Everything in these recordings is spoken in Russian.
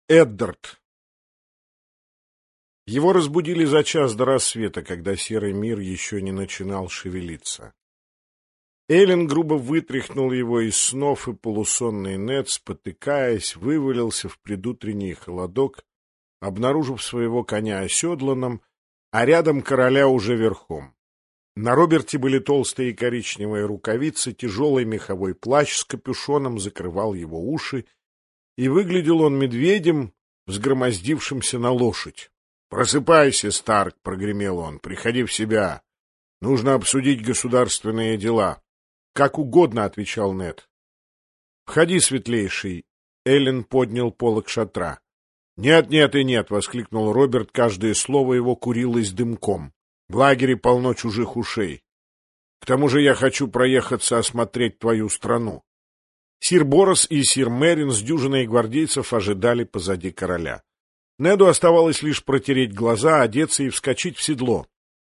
Эддард. Его разбудили за час до рассвета, когда серый мир еще не начинал шевелиться. Эллен грубо вытряхнул его из снов, и полусонный Нед, спотыкаясь, вывалился в предутренний холодок, обнаружив своего коня оседланным, а рядом короля уже верхом. На Роберте были толстые коричневые рукавицы, тяжелый меховой плащ с капюшоном закрывал его уши, и выглядел он медведем, взгромоздившимся на лошадь. — Просыпайся, Старк, — прогремел он, — приходи в себя. Нужно обсудить государственные дела. — Как угодно, — отвечал Нед. — Входи, светлейший. Эллен поднял полог шатра. — Нет, нет и нет, — воскликнул Роберт, каждое слово его курилось дымком. В лагере полно чужих ушей. К тому же я хочу проехаться осмотреть твою страну. Сир Борос и сир Мерин с дюжиной гвардейцев ожидали позади короля. Неду оставалось лишь протереть глаза, одеться и вскочить в седло.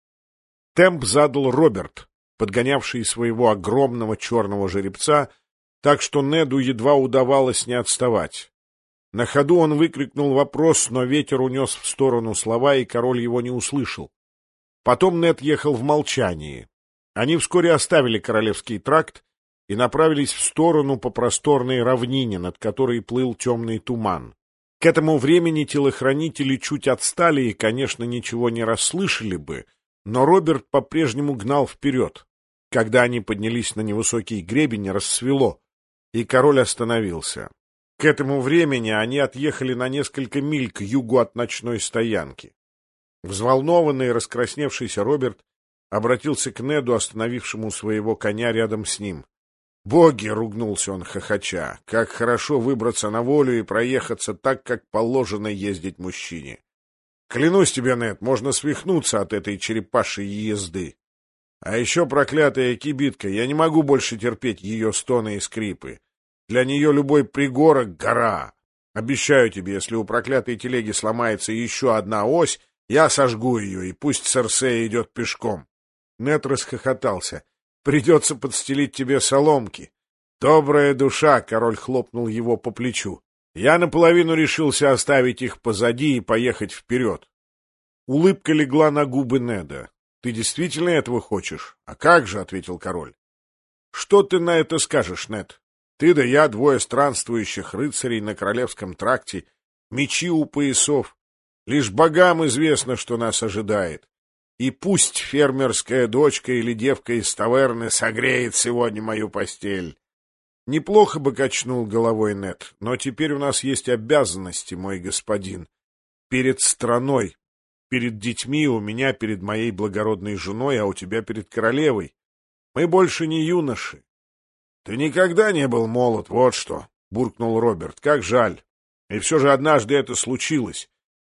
Темп задал Роберт, подгонявший своего огромного черного жеребца, так что Неду едва удавалось не отставать. На ходу он выкрикнул вопрос, но ветер унес в сторону слова, и король его не услышал. Потом Нед ехал в молчании. Они вскоре оставили Королевский тракт и направились в сторону по просторной равнине, над которой плыл темный туман. К этому времени телохранители чуть отстали и, конечно, ничего не расслышали бы, но Роберт по-прежнему гнал вперед. Когда они поднялись на невысокий гребень, рассвело, и король остановился. К этому времени они отъехали на несколько миль к югу от ночной стоянки. Взволнованный и раскрасневшийся Роберт обратился к Неду, остановившему своего коня рядом с ним. «Боги!» — ругнулся он, хохоча. «Как хорошо выбраться на волю и проехаться так, как положено ездить мужчине! Клянусь тебе, Нед, можно свихнуться от этой черепашьей езды. А еще проклятая кибитка, я не могу больше терпеть ее стоны и скрипы. Для нее любой пригорок — гора. Обещаю тебе, если у проклятой телеги сломается еще одна ось, я сожгу ее, и пусть Серсея идет пешком». Нед расхохотался. «Придется подстелить тебе соломки». «Добрая душа!» — король хлопнул его по плечу. «Я наполовину решился оставить их позади и поехать вперед». Улыбка легла на губы Неда. «Ты действительно этого хочешь?» «А как же?» — ответил король. «Что ты на это скажешь, Нед? Ты да я, двое странствующих рыцарей на Королевском тракте, мечи у поясов. Лишь богам известно, что нас ожидает. И пусть фермерская дочка или девка из таверны согреет сегодня мою постель». «Неплохо бы», — качнул головой Нед, — «но теперь у нас есть обязанности, мой господин. Перед страной, перед детьми, у меня перед моей благородной женой, а у тебя перед королевой. Мы больше не юноши». «Ты никогда не был молод, вот что», — буркнул Роберт. «Как жаль. И все же однажды это случилось.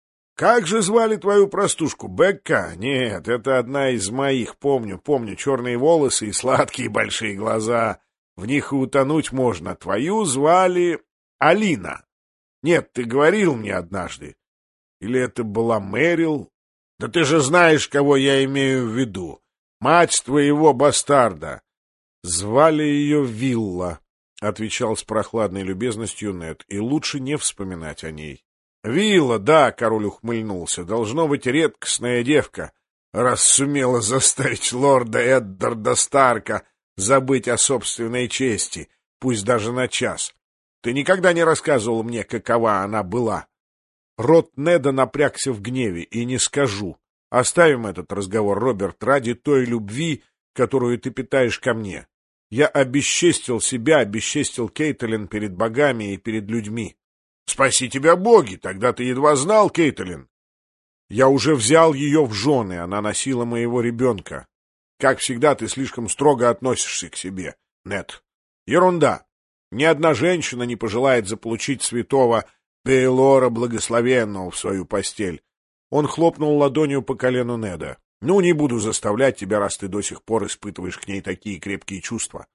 Как же звали твою простушку? Бекка? Нет, это одна из моих, помню, черные волосы и сладкие большие глаза. В них и утонуть можно. Твою звали Алина. Нет, ты говорил мне однажды. Или это была Мэрил? Да ты же знаешь, кого я имею в виду. Мать твоего бастарда. Звали ее Вилла, — отвечал с прохладной любезностью Нед, — и лучше не вспоминать о ней. «Вилла, да», — король ухмыльнулся, — «должно быть редкостная девка, раз сумела заставить лорда Эддарда Старка забыть о собственной чести, пусть даже на час. Ты никогда не рассказывал мне, какова она была». Рот Неда напрягся в гневе, и не скажу. Оставим этот разговор, Роберт, ради той любви, которую ты питаешь ко мне. Я обесчестил себя, обесчестил Кейтлин перед богами и перед людьми. «Спаси тебя, боги! Тогда ты едва знал Кейтлин». «Я уже взял ее в жены, она носила моего ребенка. Как всегда, ты слишком строго относишься к себе, Нед. Ерунда. Ни одна женщина не пожелает заполучить святого Пейлора Благословенного в свою постель». Он хлопнул ладонью по колену Неда. «Ну, не буду заставлять тебя, раз ты до сих пор испытываешь к ней такие крепкие чувства.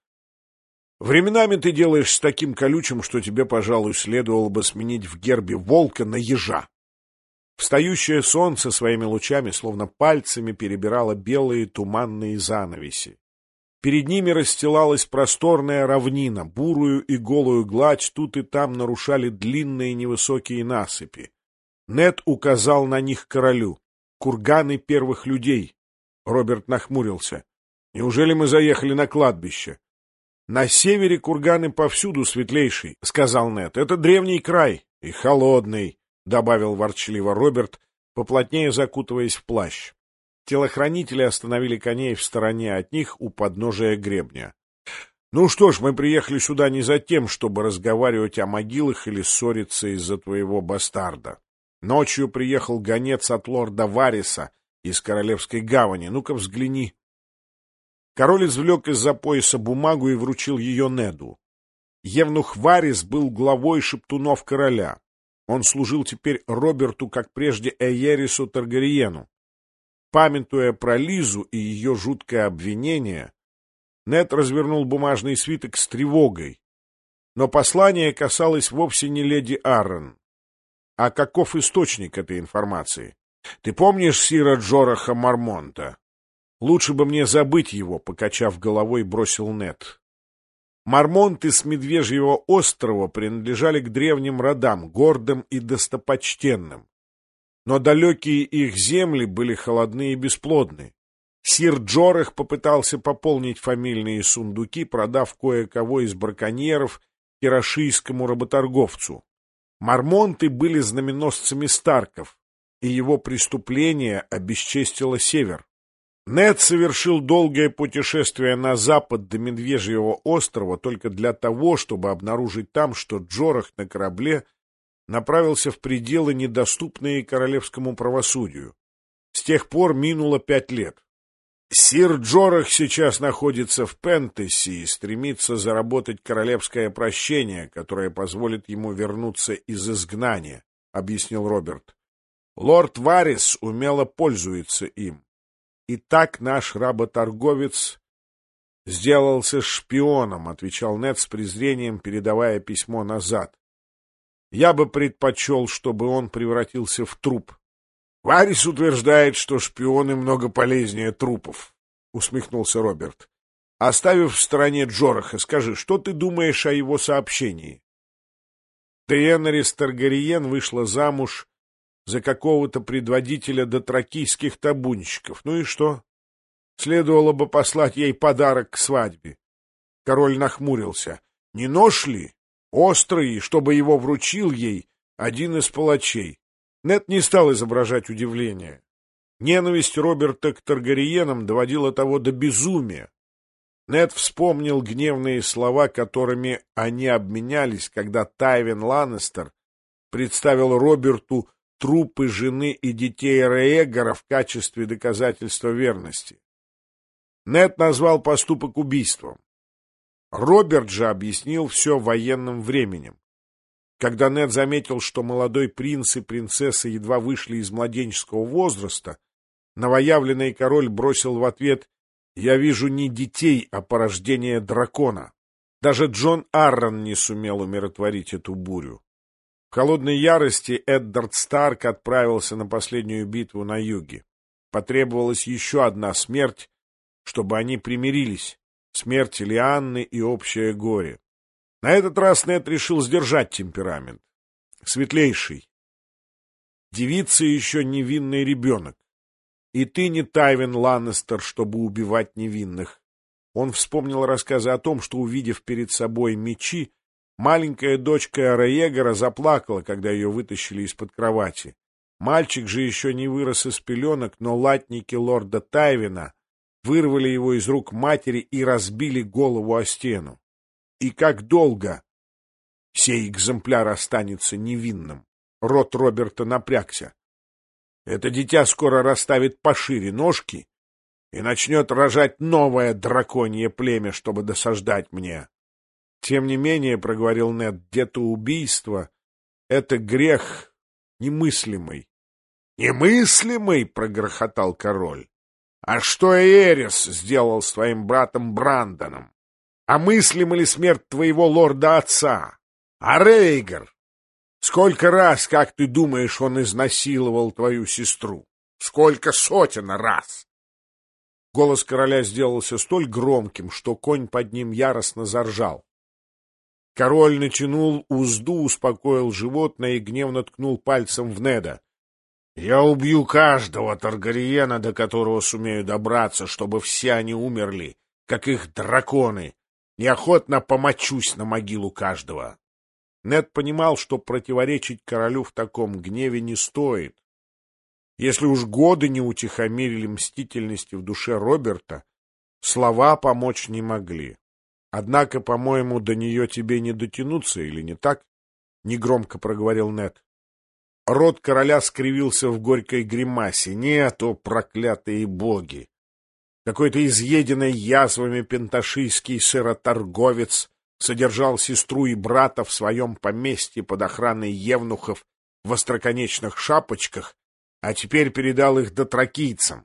Временами ты делаешь с таким колючим, что тебе, пожалуй, следовало бы сменить в гербе волка на ежа». Встающее солнце своими лучами словно пальцами перебирало белые туманные занавеси. Перед ними расстилалась просторная равнина, бурую и голую гладь тут и там нарушали длинные невысокие насыпи. Нед указал на них королю. Курганы первых людей. Роберт нахмурился. Неужели мы заехали на кладбище? На севере курганы повсюду, светлейший, — сказал Нед. Это древний край и холодный, — добавил ворчливо Роберт, поплотнее закутываясь в плащ. Телохранители остановили коней в стороне от них у подножия гребня. — Ну что ж, мы приехали сюда не за тем, чтобы разговаривать о могилах или ссориться из-за твоего бастарда. Ночью приехал гонец от лорда Вариса из Королевской гавани. Ну-ка взгляни. Король извлек из-за пояса бумагу и вручил ее Неду. Евнух Варис был главой шептунов короля. Он служил теперь Роберту, как прежде Эйерису Таргариену. Памятуя про Лизу и ее жуткое обвинение, Нед развернул бумажный свиток с тревогой. Но послание касалось вовсе не леди Аррен. А каков источник этой информации? Ты помнишь сира Джораха Мармонта? Лучше бы мне забыть его, покачав головой, бросил Нед. Мармонты с Медвежьего острова принадлежали к древним родам, гордым и достопочтенным. Но далекие их земли были холодны и бесплодны. Сир Джорах попытался пополнить фамильные сундуки, продав кое-кого из браконьеров кирашийскому работорговцу. Мармонты были знаменосцами Старков, и его преступление обесчестило север. Нед совершил долгое путешествие на запад до Медвежьего острова только для того, чтобы обнаружить там, что Джорах на корабле направился в пределы, недоступные королевскому правосудию. С тех пор минуло 5 лет. Сир Джорах сейчас находится в Пентессе и стремится заработать королевское прощение, которое позволит ему вернуться из изгнания, — объяснил Роберт. Лорд Варис умело пользуется им. И так наш работорговец сделался шпионом, — отвечал Нед с презрением, передавая письмо назад. Я бы предпочел, чтобы он превратился в труп. — Варис утверждает, что шпионы много полезнее трупов, — усмехнулся Роберт. — Оставив в стороне Джораха, скажи, что ты думаешь о его сообщении? Дейенерис Таргариен вышла замуж за какого-то предводителя дотракийских табунщиков. Ну и что? Следовало бы послать ей подарок к свадьбе. Король нахмурился. Не нож ли? Острый, чтобы его вручил ей один из палачей. Нед не стал изображать удивление. Ненависть Роберта к Таргариенам доводила того до безумия. Нед вспомнил гневные слова, которыми они обменялись, когда Тайвин Ланнистер представил Роберту трупы жены и детей Рhaegara в качестве доказательства верности. Нед назвал поступок убийством. Роберт же объяснил все военным временем. Когда Нед заметил, что молодой принц и принцесса едва вышли из младенческого возраста, новоявленный король бросил в ответ: «Я вижу не детей, а порождение дракона». Даже Джон Аррен не сумел умиротворить эту бурю. В холодной ярости Эддард Старк отправился на последнюю битву на юге. Потребовалась еще одна смерть, чтобы они примирились. Смерть Лианны и общее горе. На этот раз Нед решил сдержать темперамент. Светлейший. Девица еще невинный ребенок. И ты не Тайвин Ланнистер, чтобы убивать невинных. Он вспомнил рассказы о том, что, увидев перед собой мечи, маленькая дочка Рhaegara заплакала, когда ее вытащили из-под кровати. Мальчик же еще не вырос из пеленок, но латники лорда Тайвина вырвали его из рук матери и разбили голову о стену. И как долго сей экземпляр останется невинным? Рот Роберта напрягся. Это дитя скоро расставит пошире ножки и начнет рожать новое драконье племя, чтобы досаждать мне. Тем не менее, — проговорил Нед, — детоубийство — это грех немыслимый. — Немыслимый? — прогрохотал король. — А что Эйрис сделал с твоим братом Брандоном? А мыслима ли смерть твоего лорда-отца? А Рейгар? Сколько раз, как ты думаешь, он изнасиловал твою сестру? Сколько сотен раз? Голос короля сделался столь громким, что конь под ним яростно заржал. Король натянул узду, успокоил животное и гневно ткнул пальцем в Неда. — Я убью каждого Таргариена, до которого сумею добраться, чтобы все они умерли, как их драконы. Неохотно помочусь на могилу каждого. Нед понимал, что противоречить королю в таком гневе не стоит. Если уж годы не утихомирили мстительности в душе Роберта, слова помочь не могли. Однако, по-моему, до нее тебе не дотянуться, или не так? — негромко проговорил Нед. Рот короля скривился в горькой гримасе. Нет, о проклятые боги! Какой-то изъеденный язвами пенташийский сыроторговец содержал сестру и брата в своем поместье под охраной евнухов в остроконечных шапочках, а теперь передал их дотракийцам.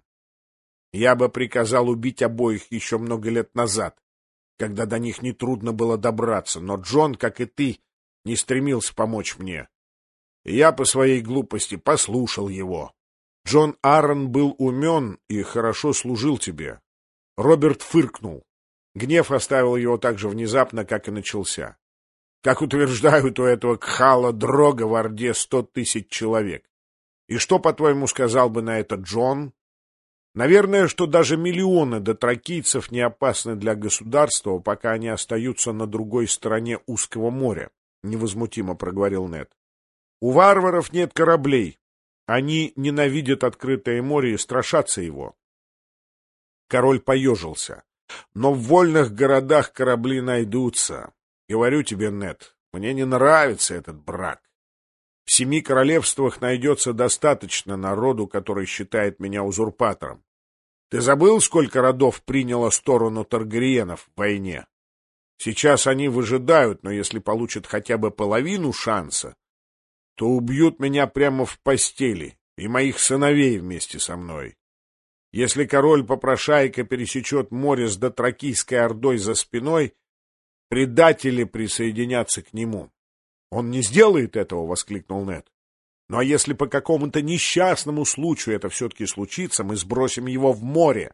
Я бы приказал убить обоих еще много лет назад, когда до них нетрудно было добраться, но Джон, как и ты, не стремился помочь мне. И я по своей глупости послушал его. Джон Аарон был умен и хорошо служил тебе. Роберт фыркнул. Гнев оставил его так же внезапно, как и начался. Как утверждают, у этого Кхала Дрога в Орде 100 000 человек. И что, по-твоему, сказал бы на это Джон? Наверное, что даже миллионы дотракийцев не опасны для государства, пока они остаются на другой стороне узкого моря, — невозмутимо проговорил Нед. У варваров нет кораблей. Они ненавидят открытое море и страшатся его. Король поежился. Но в вольных городах корабли найдутся. Говорю тебе, Нед, мне не нравится этот брак. В 7 королевствах найдется достаточно народу, который считает меня узурпатором. Ты забыл, сколько родов приняло сторону Таргариенов в войне? Сейчас они выжидают, но если получат хотя бы половину шанса, то убьют меня прямо в постели и моих сыновей вместе со мной. Если король-попрошайка пересечет море с дотракийской ордой за спиной, предатели присоединятся к нему. — Он не сделает этого! — воскликнул Нед. — Ну а если по какому-то несчастному случаю это все-таки случится, мы сбросим его в море.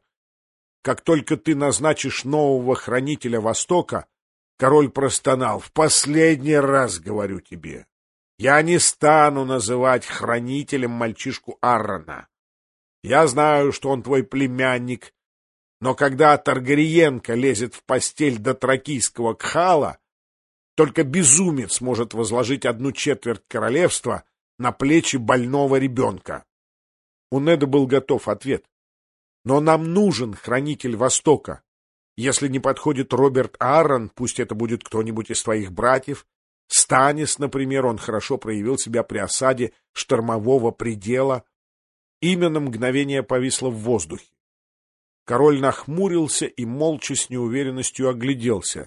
Как только ты назначишь нового хранителя Востока, король простонал: — В последний раз говорю тебе, я не стану называть хранителем мальчишку Аарона. Я знаю, что он твой племянник, но когда Таргариенко лезет в постель дотракийского Кхала, только безумец может возложить 1/4 королевства на плечи больного ребенка. У Неда был готов ответ. Но нам нужен хранитель Востока. Если не подходит Роберт Аарон, пусть это будет кто-нибудь из твоих братьев. Станис, например, он хорошо проявил себя при осаде штормового предела. Имя на мгновение повисло в воздухе. Король нахмурился и молча с неуверенностью огляделся.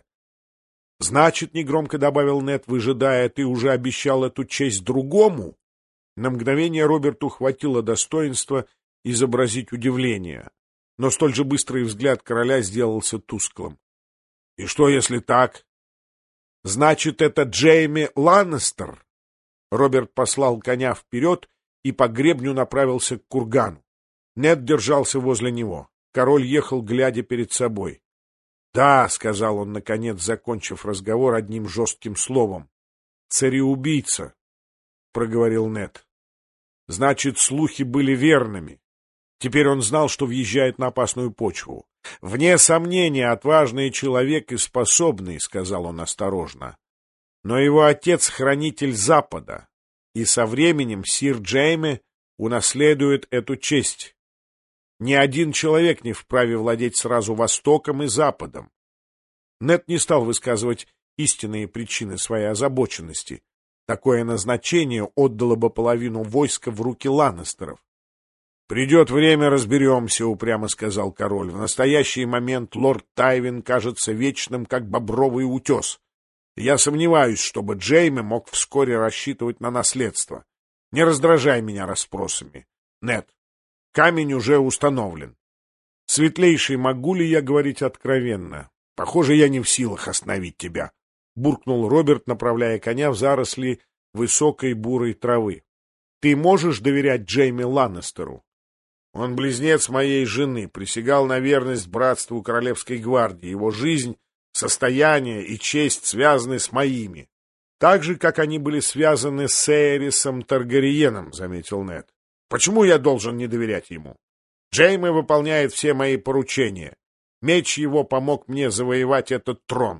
— Значит, — негромко добавил Нед, выжидая, — ты уже обещал эту честь другому? На мгновение Роберту хватило достоинства изобразить удивление, но столь же быстрый взгляд короля сделался тусклым. — И что, если так? — Значит, это Джейми Ланнистер? Роберт послал коня вперед и по гребню направился к кургану. Нед держался возле него. Король ехал, глядя перед собой. — Да, — сказал он, наконец, закончив разговор одним жестким словом. — Цареубийца, — проговорил Нед. Значит, слухи были верными. Теперь он знал, что въезжает на опасную почву. — Вне сомнения, отважный человек и способный, — сказал он осторожно. Но его отец — хранитель Запада, и со временем сир Джейми унаследует эту честь. Ни один человек не вправе владеть сразу Востоком и Западом. Нед не стал высказывать истинные причины своей озабоченности. Такое назначение отдало бы половину войска в руки Ланнистеров. — Придет время, разберемся, — упрямо сказал король. — В настоящий момент лорд Тайвин кажется вечным, как бобровый утес. Я сомневаюсь, чтобы Джейми мог вскоре рассчитывать на наследство. Не раздражай меня расспросами. Нед, камень уже установлен. Светлейший, могу ли я говорить откровенно? Похоже, я не в силах остановить тебя, — буркнул Роберт, направляя коня в заросли высокой бурой травы. — Ты можешь доверять Джейми Ланнистеру? Он близнец моей жены, присягал на верность братству Королевской гвардии. Его жизнь, состояние и честь связаны с моими. Так же, как они были связаны с Эйрисом Таргариеном, — заметил Нед. Почему я должен не доверять ему? Джейме выполняет все мои поручения. Меч его помог мне завоевать этот трон.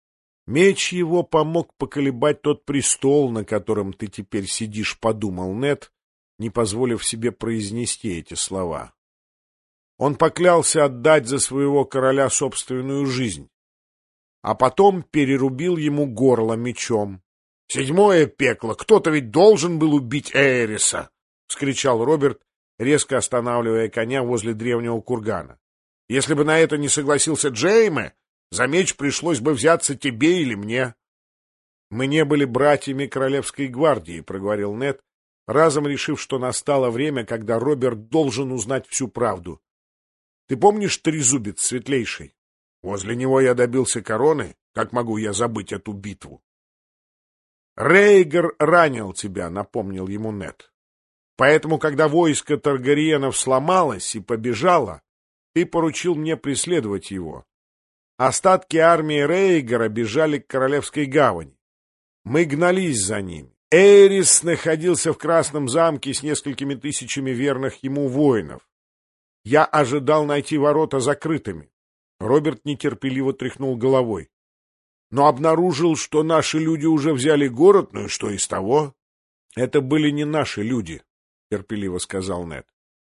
Меч его помог поколебать тот престол, на котором ты теперь сидишь, — подумал Нед, не позволив себе произнести эти слова. Он поклялся отдать за своего короля собственную жизнь, а потом перерубил ему горло мечом. — Седьмое пекло! Кто-то ведь должен был убить Эйриса! — вскричал Роберт, резко останавливая коня возле древнего кургана. — Если бы на это не согласился Джейме, за меч пришлось бы взяться тебе или мне. — Мы не были братьями Королевской гвардии, — проговорил Нед, разом решив, что настало время, когда Роберт должен узнать всю правду. — Ты помнишь Трезубец Светлейший? Возле него я добился короны. Как могу я забыть эту битву? — Рейгар ранил тебя, — напомнил ему Нед. Поэтому, когда войско Таргариенов сломалось и побежало, ты поручил мне преследовать его. Остатки армии Рейгара бежали к Королевской гавани. Мы гнались за ними. Эйрис находился в Красном замке с несколькими тысячами верных ему воинов. Я ожидал найти ворота закрытыми. Роберт нетерпеливо тряхнул головой. Но обнаружил, что наши люди уже взяли город, ну и что из того? Это были не наши люди, — терпеливо сказал Нед,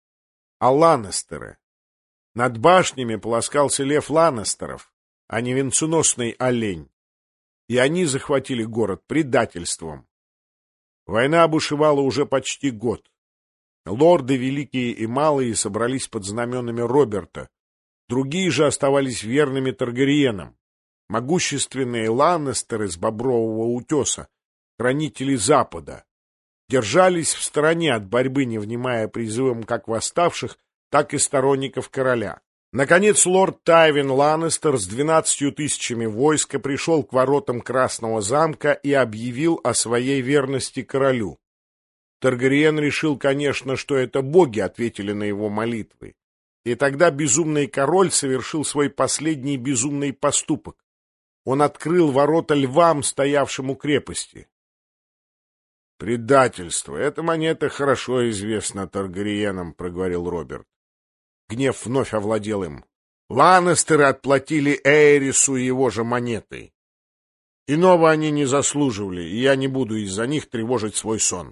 — а Ланнестеры. Над башнями полоскался лев Ланнестеров, а не венценосный олень. И они захватили город предательством. Война бушевала уже почти год. Лорды великие и малые собрались под знаменами Роберта. Другие же оставались верными Таргариенам. Могущественные Ланнестеры с Бобрового утеса, хранители Запада, держались в стороне от борьбы, не внимая призывам как восставших, так и сторонников короля. Наконец лорд Тайвин Ланнестер с 12 тысячами войска пришел к воротам Красного замка и объявил о своей верности королю. Таргариен решил, конечно, что это боги ответили на его молитвы. И тогда безумный король совершил свой последний безумный поступок. Он открыл ворота львам, стоявшим у крепости. «Предательство! Эта монета хорошо известна Таргариенам», — проговорил Роберт. Гнев вновь овладел им. Ланнестеры отплатили Эйрису его же монетой. Иного они не заслуживали, и я не буду из-за них тревожить свой сон.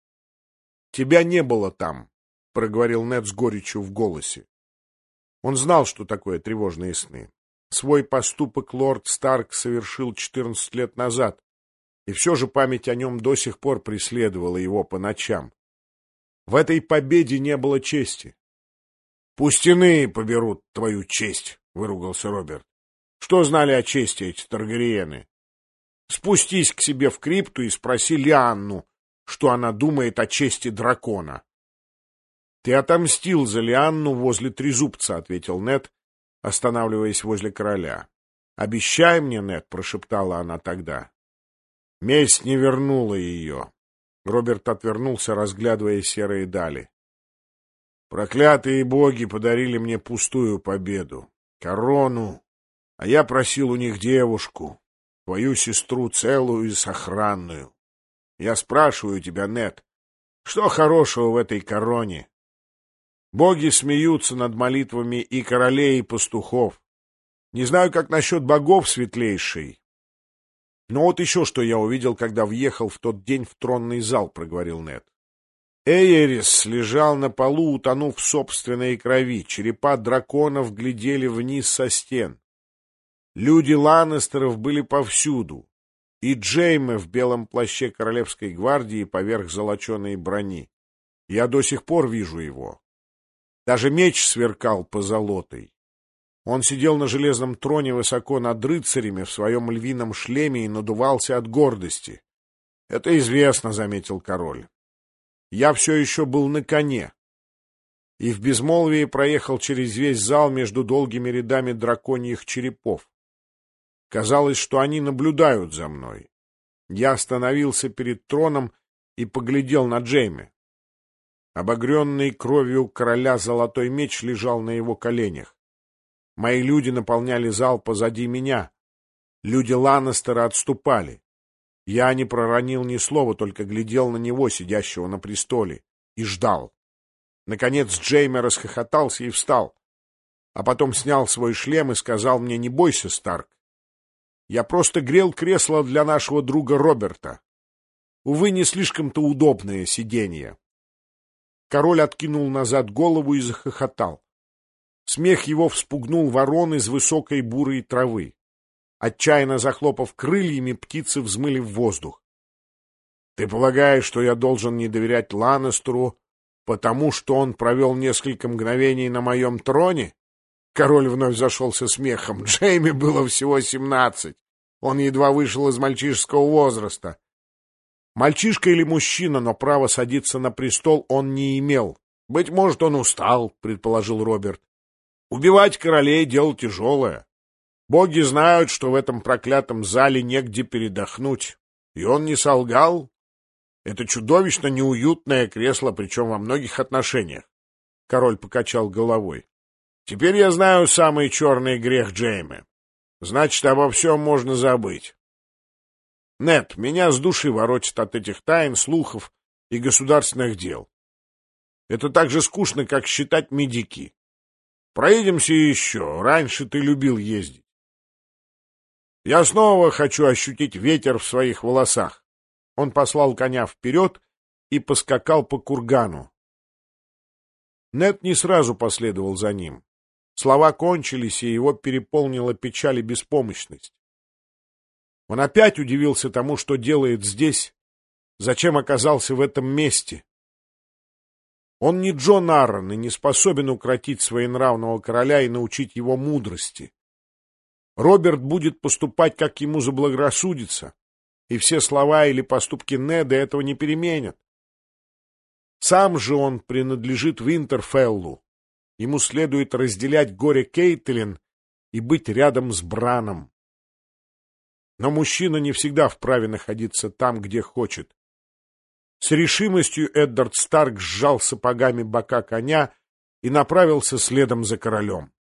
— Тебя не было там, — проговорил Нед с горечью в голосе. Он знал, что такое тревожные сны. Свой поступок лорд Старк совершил 14 лет назад, и все же память о нем до сих пор преследовала его по ночам. В этой победе не было чести. — Пусть иные поберут твою честь, — выругался Роберт. — Что знали о чести эти Таргариены? Спустись к себе в крипту и спроси Лианну, что она думает о чести дракона. — Ты отомстил за Лианну возле Трезубца, — ответил Нед, останавливаясь возле короля. — Обещай мне, Нед, — прошептала она тогда. Месть не вернула ее. Роберт отвернулся, разглядывая серые дали. Проклятые боги подарили мне пустую победу, корону, а я просил у них девушку, твою сестру целую и сохранную. Я спрашиваю тебя, Нед, что хорошего в этой короне? Боги смеются над молитвами и королей, и пастухов. Не знаю, как насчет богов, Светлейший. Но вот еще что я увидел, когда въехал в тот день в тронный зал, — проговорил Нед. Эйрис лежал на полу, утонув в собственной крови. Черепа драконов глядели вниз со стен. Люди Ланнестеров были повсюду. И Джейме в белом плаще Королевской гвардии поверх золоченой брони. Я до сих пор вижу его. Даже меч сверкал позолотой. Он сидел на железном троне высоко над рыцарями в своем львином шлеме и надувался от гордости. — Это известно, — заметил король. Я все еще был на коне, и в безмолвии проехал через весь зал между долгими рядами драконьих черепов. Казалось, что они наблюдают за мной. Я остановился перед троном и поглядел на Джейме. Обогренный кровью короля золотой меч лежал на его коленях. Мои люди наполняли зал позади меня. Люди Ланнестера отступали. Я не проронил ни слова, только глядел на него, сидящего на престоле, и ждал. Наконец Джейме расхохотался и встал, а потом снял свой шлем и сказал мне: «Не бойся, Старк. Я просто грел кресло для нашего друга Роберта. Увы, не слишком-то удобное сиденье». Король откинул назад голову и захохотал. Смех его вспугнул ворон из высокой бурой травы. Отчаянно захлопав крыльями, птицы взмыли в воздух. «Ты полагаешь, что я должен не доверять Ланнестеру, потому что он провел несколько мгновений на моем троне?» Король вновь зашелся смехом. Джейми было всего 17. Он едва вышел из мальчишеского возраста. Мальчишка или мужчина, но право садиться на престол он не имел. «Быть может, он устал», — предположил Роберт. «Убивать королей — дело тяжелое. Боги знают, что в этом проклятом зале негде передохнуть. И он не солгал. Это чудовищно неуютное кресло, причем во многих отношениях». Король покачал головой. «Теперь я знаю самый черный грех Джейме. Значит, обо всем можно забыть. Нет, меня с души воротит от этих тайн, слухов и государственных дел. Это так же скучно, как считать медики. Проедемся еще. Раньше ты любил ездить. Я снова хочу ощутить ветер в своих волосах». Он послал коня вперед и поскакал по кургану. Нед не сразу последовал за ним. Слова кончились, и его переполнила печаль и беспомощность. Он опять удивился тому, что делает здесь, зачем оказался в этом месте. Он не Джон Аррон и не способен укротить своенравного короля и научить его мудрости. Роберт будет поступать, как ему заблагорассудится, и все слова или поступки Неда этого не переменят. Сам же он принадлежит Винтерфеллу. Ему следует разделять горе Кейтлин и быть рядом с Браном. Но мужчина не всегда вправе находиться там, где хочет. С решимостью Эддард Старк сжал сапогами бока коня и направился следом за королем.